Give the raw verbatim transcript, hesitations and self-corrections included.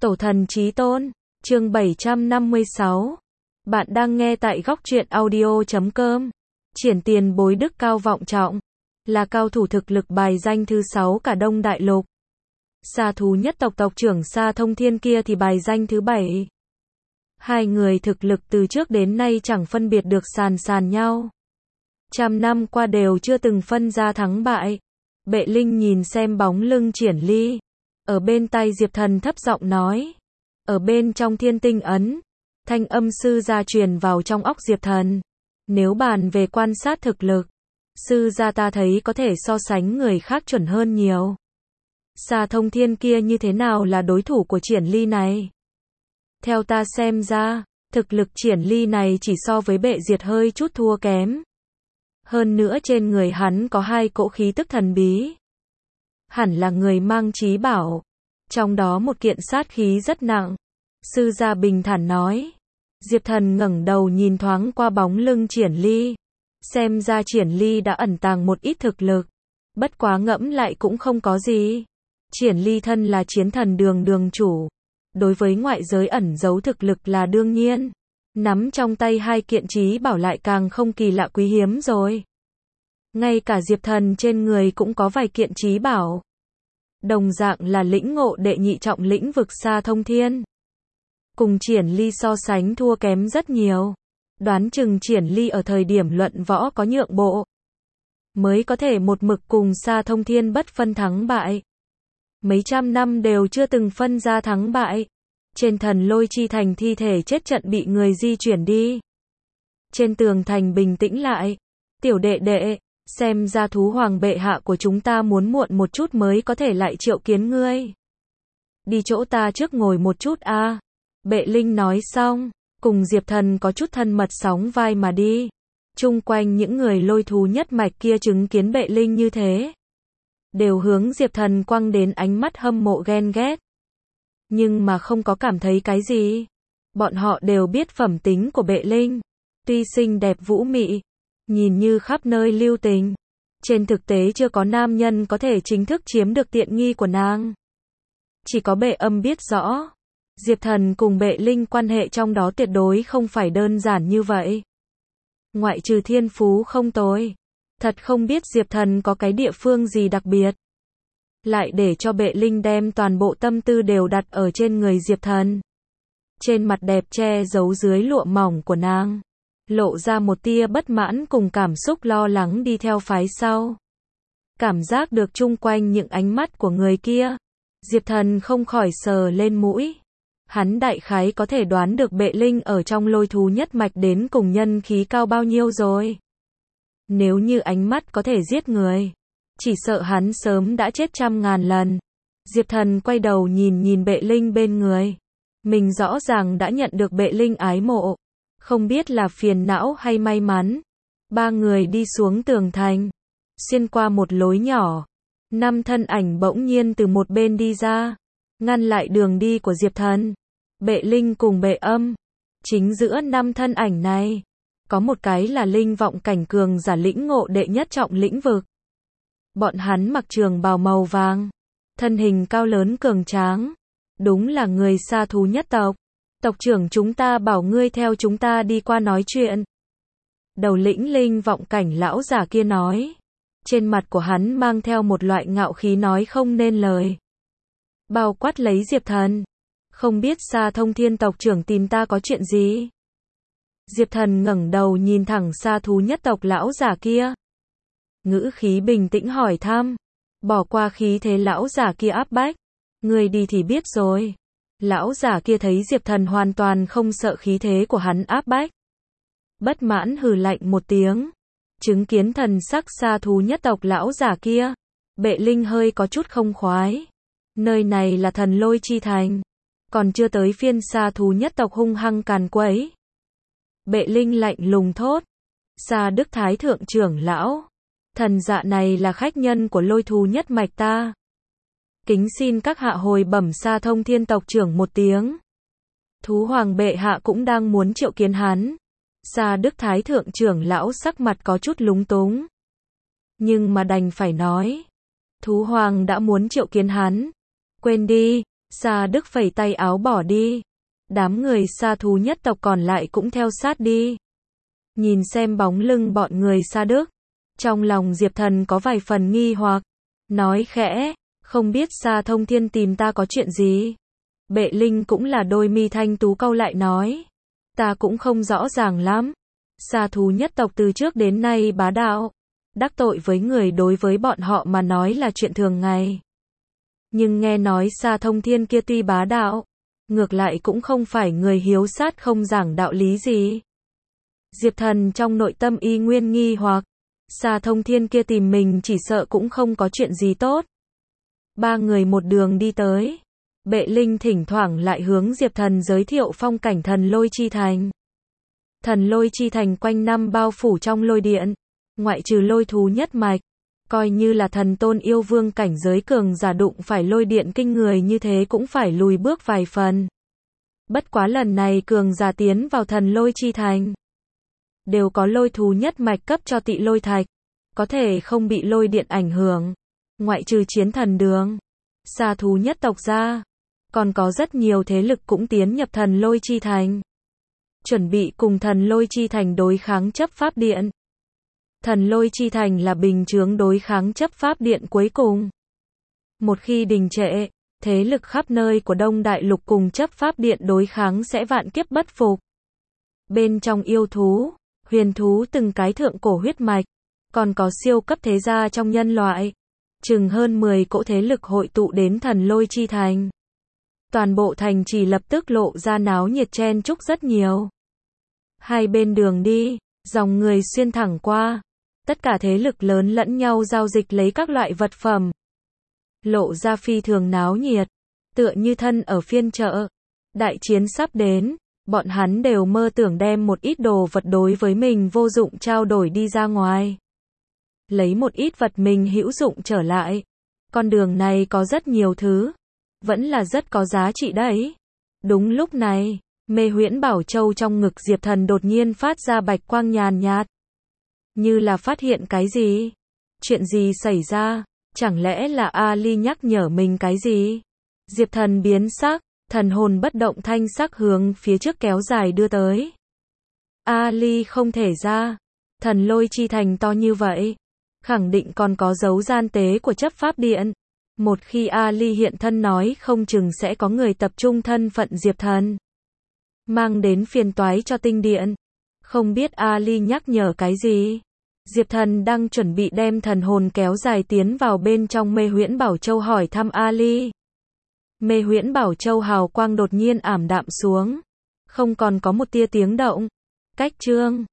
Tổ thần chí tôn, chương bảy trăm năm mươi sáu. Bạn đang nghe tại góc truyện audio chấm com. Triển tiền bối đức cao vọng trọng, là cao thủ thực lực bài danh thứ sáu cả Đông Đại Lục. Sa thú nhất tộc tộc trưởng Sa Thông Thiên kia thì bài danh thứ bảy. Hai người thực lực từ trước đến nay chẳng phân biệt được sàn sàn nhau. Trăm năm qua đều chưa từng phân ra thắng bại. Bệ Linh nhìn xem bóng lưng Triển Ly. Ở bên tai Diệp Thần thấp giọng nói. Ở bên trong thiên tinh ấn, thanh âm sư gia truyền vào trong óc Diệp Thần. Nếu bàn về quan sát thực lực, sư gia ta thấy có thể so sánh người khác chuẩn hơn nhiều. Sa Thông Thiên kia như thế nào là đối thủ của Triển Ly này? Theo ta xem ra, thực lực Triển Ly này chỉ so với Bệ Diệt hơi chút thua kém. Hơn nữa trên người hắn có hai cỗ khí tức thần bí. Hẳn là người mang chí bảo. Trong đó một kiện sát khí rất nặng. Sư gia bình thản nói. Diệp Thần ngẩng đầu nhìn thoáng qua bóng lưng Triển Ly. Xem ra Triển Ly đã ẩn tàng một ít thực lực. Bất quá ngẫm lại cũng không có gì. Triển Ly thân là chiến thần đường đường chủ. Đối với ngoại giới ẩn giấu thực lực là đương nhiên. Nắm trong tay hai kiện chí bảo lại càng không kỳ lạ quý hiếm rồi. Ngay cả Diệp Thần trên người cũng có vài kiện chí bảo. Đồng dạng là lĩnh ngộ đệ nhị trọng lĩnh vực Sa Thông Thiên. Cùng Triển Ly so sánh thua kém rất nhiều. Đoán chừng Triển Ly ở thời điểm luận võ có nhượng bộ. Mới có thể một mực cùng Sa Thông Thiên bất phân thắng bại. Mấy trăm năm đều chưa từng phân ra thắng bại. Trên thần lôi chi thành thi thể chết trận bị người di chuyển đi. Trên tường thành bình tĩnh lại. Tiểu đệ đệ, xem ra thú hoàng bệ hạ của chúng ta muốn muộn một chút mới có thể lại triệu kiến ngươi. Đi chỗ ta trước ngồi một chút a. À. Bệ Linh nói xong, cùng Diệp Thần có chút thân mật sóng vai mà đi. Chung quanh những người lôi thú nhất mạch kia chứng kiến Bệ Linh như thế. Đều hướng Diệp Thần quăng đến ánh mắt hâm mộ ghen ghét. Nhưng mà không có cảm thấy cái gì. Bọn họ đều biết phẩm tính của Bệ Linh. Tuy xinh đẹp vũ mị, nhìn như khắp nơi lưu tình. Trên thực tế chưa có nam nhân có thể chính thức chiếm được tiện nghi của nàng. Chỉ có Bệ Âm biết rõ. Diệp Thần cùng Bệ Linh quan hệ trong đó tuyệt đối không phải đơn giản như vậy. Ngoại trừ thiên phú không tồi. Thật không biết Diệp Thần có cái địa phương gì đặc biệt. Lại để cho Bệ Linh đem toàn bộ tâm tư đều đặt ở trên người Diệp Thần. Trên mặt đẹp che giấu dưới lụa mỏng của nàng. Lộ ra một tia bất mãn cùng cảm xúc lo lắng đi theo phái sau. Cảm giác được chung quanh những ánh mắt của người kia. Diệp Thần không khỏi sờ lên mũi. Hắn đại khái có thể đoán được Bệ Linh ở trong lôi thú nhất mạch đến cùng nhân khí cao bao nhiêu rồi. Nếu như ánh mắt có thể giết người, chỉ sợ hắn sớm đã chết trăm ngàn lần. Diệp Thần quay đầu nhìn nhìn Bệ Linh bên người. Mình rõ ràng đã nhận được Bệ Linh ái mộ. Không biết là phiền não hay may mắn. Ba người đi xuống tường thành. Xuyên qua một lối nhỏ. Năm thân ảnh bỗng nhiên từ một bên đi ra. Ngăn lại đường đi của Diệp Thần. Bệ Linh cùng Bệ Âm. Chính giữa năm thân ảnh này. Có một cái là linh vọng cảnh cường giả lĩnh ngộ đệ nhất trọng lĩnh vực. Bọn hắn mặc trường bào màu vàng. Thân hình cao lớn cường tráng. Đúng là người Sa thú nhất tộc. Tộc trưởng chúng ta bảo ngươi theo chúng ta đi qua nói chuyện. Đầu lĩnh linh vọng cảnh lão giả kia nói. Trên mặt của hắn mang theo một loại ngạo khí nói không nên lời. Bao quát lấy Diệp Thần. Không biết Sa Thông Thiên tộc trưởng tìm ta có chuyện gì? Diệp Thần ngẩng đầu nhìn thẳng Sa thú nhất tộc lão giả kia. Ngữ khí bình tĩnh hỏi thăm. Bỏ qua khí thế lão giả kia áp bách. Người đi thì biết rồi. Lão giả kia thấy Diệp Thần hoàn toàn không sợ khí thế của hắn áp bách. Bất mãn hừ lạnh một tiếng. Chứng kiến thần sắc Sa thú nhất tộc lão giả kia. Bệ Linh hơi có chút không khoái. Nơi này là thần lôi chi thành. Còn chưa tới phiên Sa thú nhất tộc hung hăng càn quấy. Bệ Linh lạnh lùng thốt. Sa Đức Thái thượng trưởng lão. Thần dạ này là khách nhân của lôi thú nhất mạch ta. Kính xin các hạ hồi bẩm Sa Thông Thiên tộc trưởng một tiếng. Thú hoàng bệ hạ cũng đang muốn triệu kiến hắn. Sa Đức Thái thượng trưởng lão sắc mặt có chút lúng túng. Nhưng mà đành phải nói. Thú hoàng đã muốn triệu kiến hắn. Quên đi. Sa Đức phẩy tay áo bỏ đi. Đám người Sa thú nhất tộc còn lại cũng theo sát đi. Nhìn xem bóng lưng bọn người Sa Đức, trong lòng Diệp Thần có vài phần nghi hoặc, nói khẽ, không biết Sa Thông Thiên tìm ta có chuyện gì? Bệ Linh cũng là đôi mi thanh tú cau lại nói, ta cũng không rõ ràng lắm. Sa thú nhất tộc từ trước đến nay bá đạo, đắc tội với người đối với bọn họ mà nói là chuyện thường ngày. Nhưng nghe nói Sa Thông Thiên kia tuy bá đạo, ngược lại cũng không phải người hiếu sát không giảng đạo lý gì. Diệp Thần trong nội tâm y nguyên nghi hoặc, Sa Thông Thiên kia tìm mình chỉ sợ cũng không có chuyện gì tốt. Ba người một đường đi tới. Bệ Linh thỉnh thoảng lại hướng Diệp Thần giới thiệu phong cảnh Thần Lôi Chi Thành. Thần Lôi Chi Thành quanh năm bao phủ trong lôi điện, ngoại trừ lôi thú nhất mạch, coi như là thần tôn yêu vương cảnh giới cường giả đụng phải lôi điện kinh người như thế cũng phải lùi bước vài phần. Bất quá lần này cường giả tiến vào Thần Lôi Chi Thành, đều có lôi thú nhất mạch cấp cho tị lôi thạch, có thể không bị lôi điện ảnh hưởng. Ngoại trừ chiến thần đường, Sa thú nhất tộc ra, còn có rất nhiều thế lực cũng tiến nhập Thần Lôi Chi Thành, chuẩn bị cùng Thần Lôi Chi Thành đối kháng chấp pháp điện. Thần Lôi Chi Thành là bình chướng đối kháng chấp pháp điện cuối cùng. Một khi đình trệ, thế lực khắp nơi của Đông Đại Lục cùng chấp pháp điện đối kháng sẽ vạn kiếp bất phục. Bên trong yêu thú, huyền thú từng cái thượng cổ huyết mạch, còn có siêu cấp thế gia trong nhân loại, chừng hơn mười cỗ thế lực hội tụ đến Thần Lôi Chi Thành. Toàn bộ thành trì lập tức lộ ra náo nhiệt chen chúc rất nhiều. Hai bên đường đi, dòng người xuyên thẳng qua, tất cả thế lực lớn lẫn nhau giao dịch lấy các loại vật phẩm. Lộ ra phi thường náo nhiệt, tựa như thân ở phiên chợ. Đại chiến sắp đến, bọn hắn đều mơ tưởng đem một ít đồ vật đối với mình vô dụng trao đổi đi ra ngoài. Lấy một ít vật mình hữu dụng trở lại. Con đường này có rất nhiều thứ, vẫn là rất có giá trị đấy. Đúng lúc này, Mê Huyễn Bảo Châu trong ngực Diệp Thần đột nhiên phát ra bạch quang nhàn nhạt. Như là phát hiện cái gì? Chuyện gì xảy ra? Chẳng lẽ là Ali nhắc nhở mình cái gì? Diệp Thần biến sắc, thần hồn bất động thanh sắc hướng phía trước kéo dài đưa tới. Ali không thể ra. Thần Lôi Chi Thành to như vậy, khẳng định còn có dấu gian tế của chấp pháp điện. Một khi Ali hiện thân nói không chừng sẽ có người tập trung thân phận Diệp Thần, mang đến phiền toái cho tinh điện. Không biết Ali nhắc nhở cái gì? Diệp Thần đang chuẩn bị đem thần hồn kéo dài tiến vào bên trong Mê Huyễn Bảo Châu hỏi thăm Ali. Mê Huyễn Bảo Châu hào quang đột nhiên ảm đạm xuống, không còn có một tia tiếng động. Cách chương